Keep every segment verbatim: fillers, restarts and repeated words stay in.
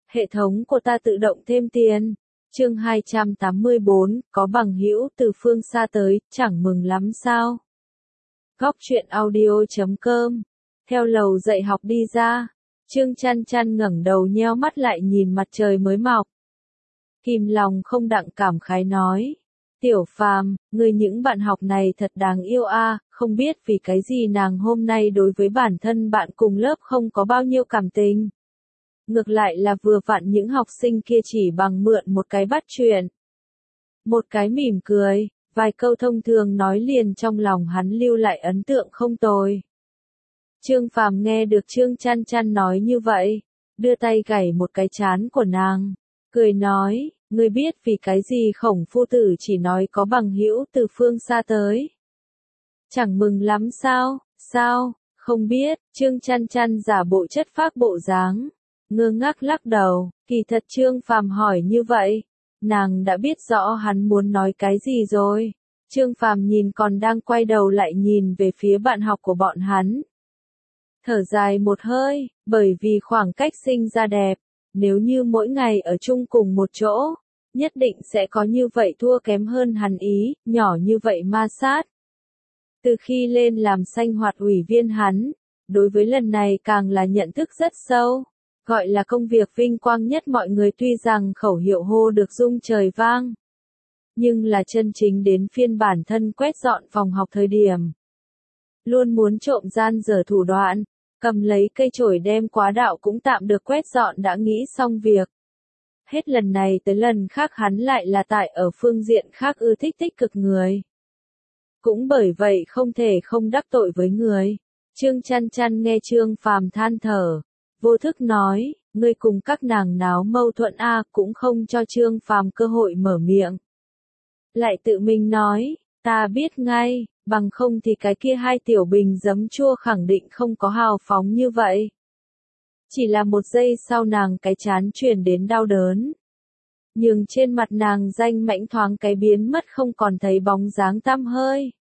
Hệ thống của ta tự động thêm tiền. Chương hai trăm tám mươi bốn, có bằng hữu từ phương xa tới, chẳng mừng lắm sao? Góc truyện audio chấm com. Theo lầu dạy học đi ra, Trương Chăn Chăn ngẩng đầu nheo mắt lại nhìn mặt trời mới mọc. Kìm lòng không đặng cảm khái nói, Tiểu Phàm, người những bạn học này thật đáng yêu a, không biết vì cái gì nàng hôm nay đối với bản thân bạn cùng lớp không có bao nhiêu cảm tình. Ngược lại là vừa vặn những học sinh kia chỉ bằng mượn một cái bắt chuyện. Một cái mỉm cười, vài câu thông thường nói liền trong lòng hắn lưu lại ấn tượng không tồi. Trương Phàm nghe được Trương Chăn Chăn nói như vậy, đưa tay gảy một cái trán của nàng, cười nói, ngươi biết vì cái gì Khổng phu tử chỉ nói có bằng hữu từ phương xa tới. Chẳng mừng lắm sao, sao, không biết, Trương Chăn Chăn giả bộ chất phác bộ dáng, ngơ ngác lắc đầu, kỳ thật Trương Phàm hỏi như vậy, nàng đã biết rõ hắn muốn nói cái gì rồi. Trương Phàm nhìn còn đang quay đầu lại nhìn về phía bạn học của bọn hắn. Thở dài một hơi, bởi vì khoảng cách sinh ra đẹp, nếu như mỗi ngày ở chung cùng một chỗ, nhất định sẽ có như vậy thua kém hơn hắn ý, nhỏ như vậy ma sát. Từ khi lên làm sanh hoạt ủy viên hắn, đối với lần này càng là nhận thức rất sâu, gọi là công việc vinh quang nhất mọi người tuy rằng khẩu hiệu hô được rung trời vang. Nhưng là chân chính đến phiên bản thân quét dọn phòng học thời điểm. Luôn muốn trộm gian dở thủ đoạn, cầm lấy cây chổi đem quá đạo cũng tạm được quét dọn đã nghĩ xong việc. Hết lần này tới lần khác hắn lại là tại ở phương diện khác ưa thích tích cực người. Cũng bởi vậy không thể không đắc tội với người. Trương Chăn Chăn nghe Trương Phàm than thở, vô thức nói, ngươi cùng các nàng náo mâu thuẫn a, cũng không cho Trương Phàm cơ hội mở miệng. Lại tự mình nói, ta biết ngay, bằng không thì cái kia hai tiểu bình giấm chua khẳng định không có hào phóng như vậy. Chỉ là một giây sau nàng cái chán truyền đến đau đớn. Nhưng trên mặt nàng danh mãnh thoáng cái biến mất không còn thấy bóng dáng tăm hơi.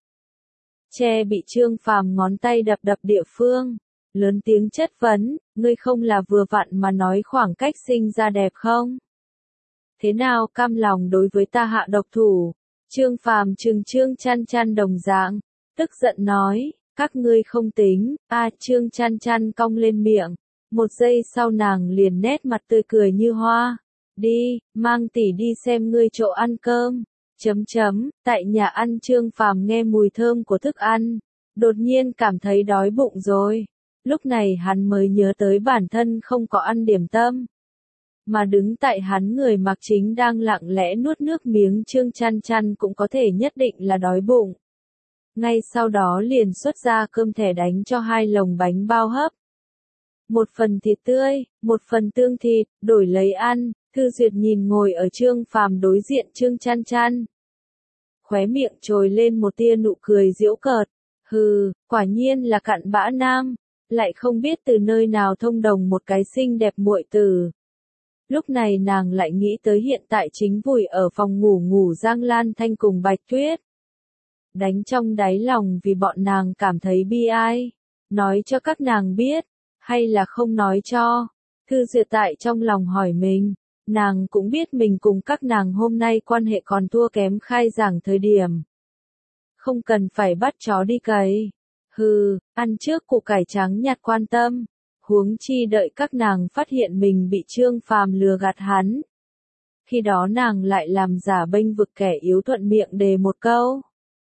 Che bị Trương Phàm ngón tay đập đập địa phương, lớn tiếng chất vấn, ngươi không là vừa vặn mà nói khoảng cách sinh ra đẹp không? Thế nào cam lòng đối với ta hạ độc thủ? Trương Phàm trừng Trương Chăn Chăn đồng dạng, tức giận nói, các ngươi không tính, a à, Trương Chăn Chăn cong lên miệng, một giây sau nàng liền nét mặt tươi cười như hoa, đi, mang tỷ đi xem ngươi chỗ ăn cơm, chấm chấm, tại nhà ăn Trương Phàm nghe mùi thơm của thức ăn, đột nhiên cảm thấy đói bụng rồi, lúc này hắn mới nhớ tới bản thân không có ăn điểm tâm. Mà đứng tại hắn người mặc chính đang lặng lẽ nuốt nước miếng Trương Chăn Chăn cũng có thể nhất định là đói bụng. Ngay sau đó liền xuất ra cơm thẻ đánh cho hai lồng bánh bao hấp. Một phần thịt tươi, một phần tương thịt, đổi lấy ăn, Thư Duyệt nhìn ngồi ở Trương Phàm đối diện Trương Chăn Chăn. Khóe miệng trồi lên một tia nụ cười giễu cợt, hừ, quả nhiên là cặn bã nam, lại không biết từ nơi nào thông đồng một cái xinh đẹp muội tử. Lúc này nàng lại nghĩ tới hiện tại chính vùi ở phòng ngủ ngủ Giang Lan Thanh cùng Bạch Tuyết. Đánh trong đáy lòng vì bọn nàng cảm thấy bi ai. Nói cho các nàng biết, hay là không nói cho. Thư Duyệt tại trong lòng hỏi mình, nàng cũng biết mình cùng các nàng hôm nay quan hệ còn thua kém khai giảng thời điểm. Không cần phải bắt chó đi cày. Hừ, ăn trước củ cải trắng nhạt quan tâm. Huống chi đợi các nàng phát hiện mình bị Trương Phàm lừa gạt hắn. Khi đó nàng lại làm giả bênh vực kẻ yếu thuận miệng đề một câu.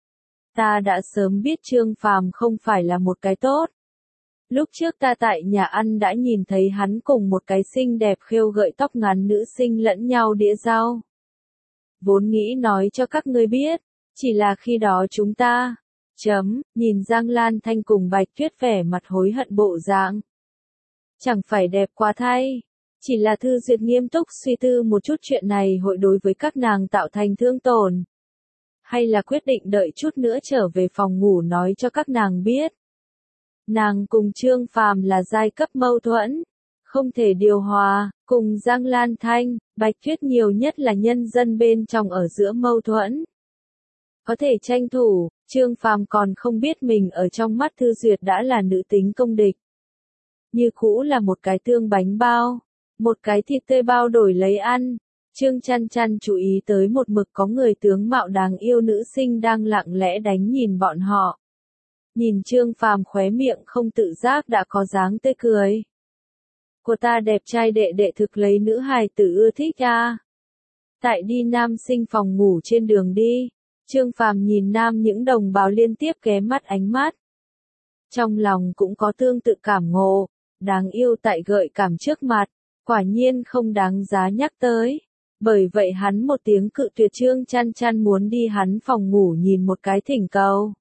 Ta đã sớm biết Trương Phàm không phải là một cái tốt. Lúc trước ta tại nhà ăn đã nhìn thấy hắn cùng một cái xinh đẹp khêu gợi tóc ngắn nữ sinh lẫn nhau đĩa rau. Vốn nghĩ nói cho các ngươi biết, chỉ là khi đó chúng ta, chấm, nhìn Giang Lan Thanh cùng Bạch Tuyết vẻ mặt hối hận bộ dạng. Chẳng phải đẹp quá thay, chỉ là Thư Duyệt nghiêm túc suy tư một chút chuyện này hội đối với các nàng tạo thành thương tổn. Hay là quyết định đợi chút nữa trở về phòng ngủ nói cho các nàng biết. Nàng cùng Trương Phàm là giai cấp mâu thuẫn, không thể điều hòa, cùng Giang Lan Thanh, Bạch Tuyết nhiều nhất là nhân dân bên trong ở giữa mâu thuẫn. Có thể tranh thủ, Trương Phàm còn không biết mình ở trong mắt Thư Duyệt đã là nữ tính công địch. Như cũ là một cái tương bánh bao, Một cái thịt tươi bao đổi lấy ăn. Trương Chăn Chăn chú ý tới một mực có người tướng mạo đáng yêu nữ sinh đang lặng lẽ đánh nhìn bọn họ. Nhìn Trương Phàm khóe miệng không tự giác đã có dáng tươi cười. Của ta đẹp trai đệ đệ thực lấy nữ hài tử ưa thích à. Tại đi nam sinh phòng ngủ trên đường đi. Trương Phàm nhìn nam những đồng bào liên tiếp ghé mắt ánh mắt. Trong lòng cũng có tương tự cảm ngộ. Đáng yêu tại gợi cảm trước mặt. Quả nhiên không đáng giá nhắc tới. Bởi vậy hắn một tiếng cự tuyệt Trương Chăn Chăn muốn đi hắn phòng ngủ nhìn một cái thỉnh cầu.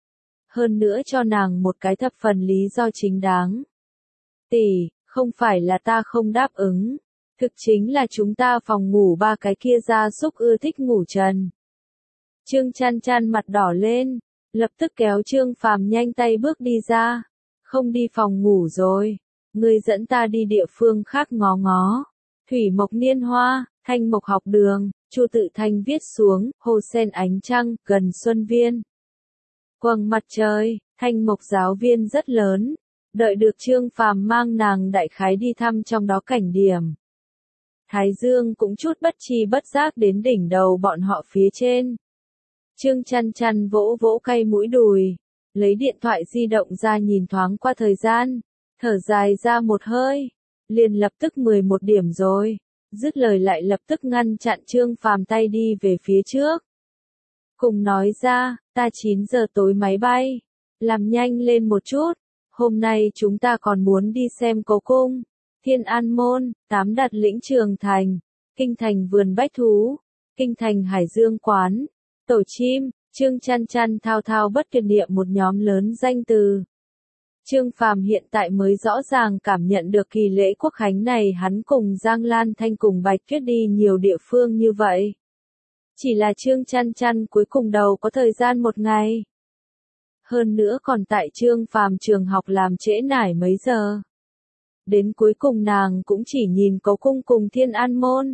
Hơn nữa cho nàng một cái thập phần lý do chính đáng. Tỷ, không phải là ta không đáp ứng. Thực chính là chúng ta phòng ngủ ba cái kia gia súc ưa thích ngủ trần. Trương Chăn Chăn mặt đỏ lên. Lập tức kéo Trương Phàm nhanh tay bước đi ra. Không đi phòng ngủ rồi. Ngươi dẫn ta đi địa phương khác ngó ngó. Thủy Mộc Niên Hoa, Thanh Mộc Học Đường, Chu Tự Thanh viết xuống, Hồ Sen Ánh Trăng, gần Xuân Viên. Quầng mặt trời, Thanh Mộc giáo viên rất lớn. Đợi được Trương Phàm mang nàng đại khái đi thăm trong đó cảnh điểm. Thái Dương cũng chút bất chi bất giác đến đỉnh đầu bọn họ phía trên. Trương Chăn Chăn vỗ vỗ cay mũi đùi. Lấy điện thoại di động ra nhìn thoáng qua thời gian. Thở dài ra một hơi. Liền lập tức mười một điểm rồi. Dứt lời lại lập tức ngăn chặn Trương Phàm tay đi về phía trước. Cùng nói ra, ta chín giờ tối máy bay. Làm nhanh lên một chút. Hôm nay chúng ta còn muốn đi xem Cố Cung, Thiên An Môn, Tám Đạt Lĩnh Trường Thành, Kinh Thành Vườn Bách Thú, Kinh Thành Hải Dương Quán, Tổ Chim. Trương Chăn Chăn thao thao bất tuyệt niệm một nhóm lớn danh từ. Trương Phàm hiện tại mới rõ ràng cảm nhận được kỳ lễ Quốc khánh này hắn cùng Giang Lan Thanh cùng Bạch Tuyết đi nhiều địa phương như vậy. Chỉ là Trương Chăn Chăn cuối cùng đầu có thời gian một ngày. Hơn nữa còn tại Trương Phàm trường học làm trễ nải mấy giờ. Đến cuối cùng nàng cũng chỉ nhìn Cố Cung cùng Thiên An Môn.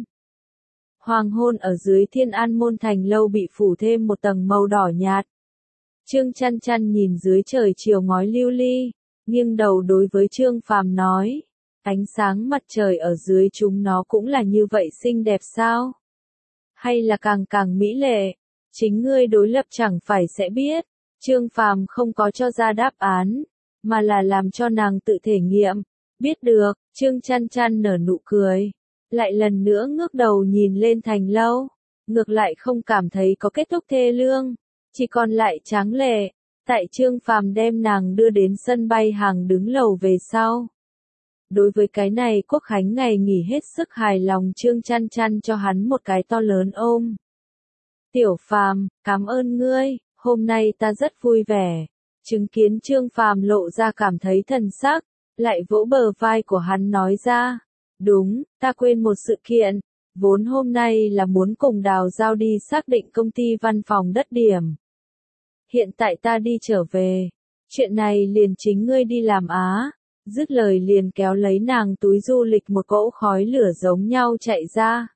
Hoàng hôn ở dưới Thiên An Môn thành lâu bị phủ thêm một tầng màu đỏ nhạt. Trương Chăn Chăn nhìn dưới trời chiều ngói lưu ly, nghiêng đầu đối với Trương Phàm nói, ánh sáng mặt trời ở dưới chúng nó cũng là như vậy xinh đẹp sao? Hay là càng càng mỹ lệ? Chính ngươi đối lập chẳng phải sẽ biết. Trương Phàm không có cho ra đáp án, mà là làm cho nàng tự thể nghiệm. Biết được, Trương Chăn Chăn nở nụ cười, lại lần nữa ngước đầu nhìn lên thành lâu, ngược lại không cảm thấy có kết thúc thê lương, chỉ còn lại tráng lệ. Tại Trương Phàm đem nàng đưa đến sân bay hàng đứng lầu về sau. Đối với cái này Quốc khánh ngày nghỉ hết sức hài lòng, Trương Chăn Chăn cho hắn một cái to lớn ôm. Tiểu Phàm, cảm ơn ngươi, hôm nay ta rất vui vẻ. Chứng kiến Trương Phàm lộ ra cảm thấy thần sắc, lại vỗ bờ vai của hắn nói ra, đúng, ta quên một sự kiện, vốn hôm nay là muốn cùng Đào Giao đi xác định công ty văn phòng đất điểm. Hiện tại ta đi trở về, chuyện này liền chính ngươi đi làm á. Dứt lời liền kéo lấy nàng túi du lịch một cỗ khói lửa giống nhau chạy ra.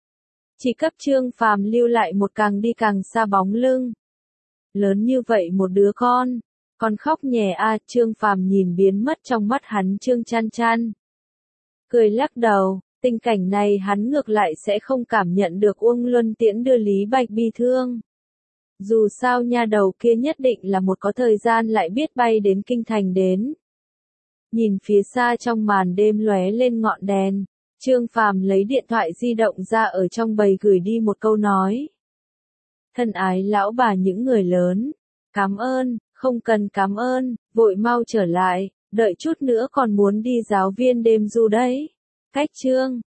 Chỉ cấp Trương Phàm lưu lại một càng đi càng xa bóng lưng. Lớn như vậy một đứa con, còn khóc nhè a. Trương Phàm nhìn biến mất trong mắt hắn Trương Chăn Chăn. Cười lắc đầu, tình cảnh này hắn ngược lại sẽ không cảm nhận được Uông Luân Tiễn đưa Lý Bạch bi thương. Dù sao nha đầu kia nhất định là một có thời gian lại biết bay đến kinh thành đến. Nhìn phía xa trong màn đêm lóe lên ngọn đèn, Trương Phàm lấy điện thoại di động ra ở trong bầy gửi đi một câu nói. Thân ái lão bà những người lớn, cảm ơn, không cần cảm ơn, vội mau trở lại, đợi chút nữa còn muốn đi giáo viên đêm du đấy. Cách Trương